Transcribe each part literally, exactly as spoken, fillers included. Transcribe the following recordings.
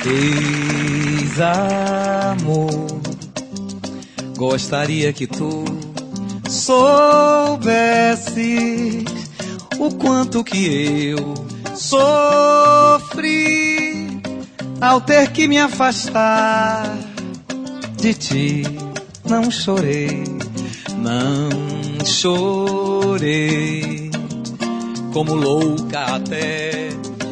Ex-amor, gostaria que tu soubesses o quanto que eu sofri ao ter que me afastar de ti. Não chorei, não chorei, como louca até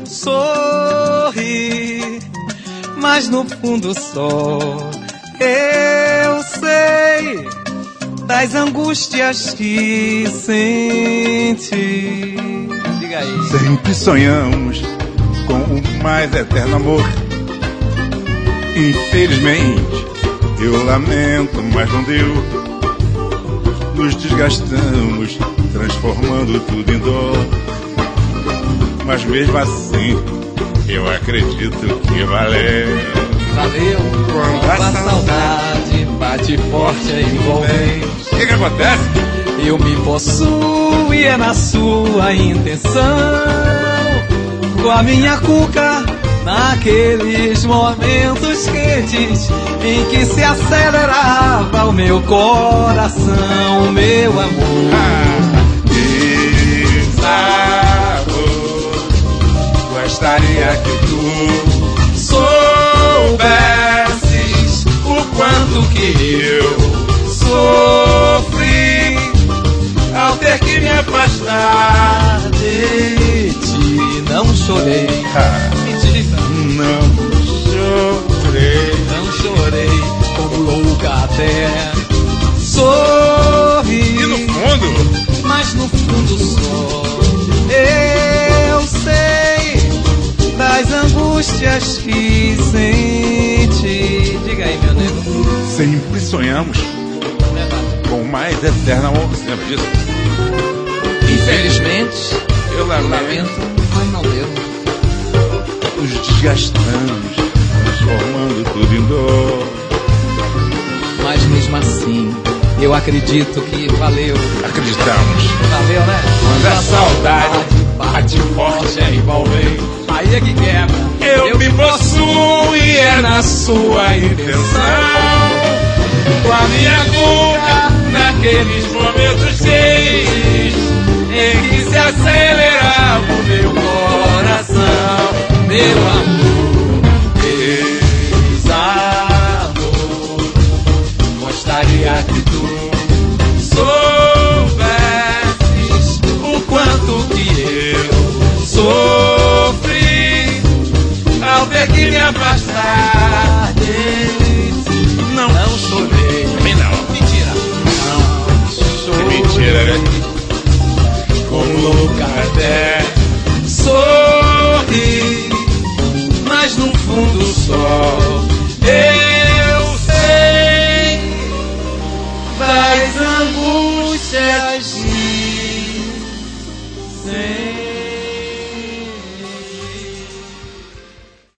sorri, mas no fundo só eu sei das angústias que senti. Diga aí. Sempre sonhamos com o mais eterno amor. Infelizmente, eu lamento, mas não deu. Nos desgastamos, transformando tudo em dor. Mas mesmo assim, eu acredito que valeu. Valeu, quando a saudade bate forte e envolvente. O que que acontece? Eu me possuo e é na sua intenção. Com a minha cuca, naqueles momentos quentes em que se acelerava o meu coração, meu amor. Ah, desamor, gostaria que tu soubesses o quanto que eu sofri ao ter que me afastar de ti. Não chorei, ah, mentira, não chorei, não chorei, como louca até sorri. E no fundo, mas no fundo só eu sei das angústias que senti. Diga aí, meu nego. sempre sonhamos com o mais eterno amor. Você lembra disso? Infelizmente, Eu lamento, mas não deu. Nos desgastamos, transformando tudo em dor. Mas mesmo assim, eu acredito que valeu. Acreditamos. Valeu, né? Quando a saudade bate forte, é envolvente. Aí é que quebra. Eu, eu me possuo e é na sua intenção. Com a minha boca, naqueles momentos cheios em que se acelerava o meu coração, meu amor, ex-amor, gostaria que tu soubesses o quanto que eu sofri ao ter que me afastar de ti. Não, não chorei, também não. Mentira. Não chorei. Mentira, né? Como louca até sorri, mas no fundo só eu sei das angústias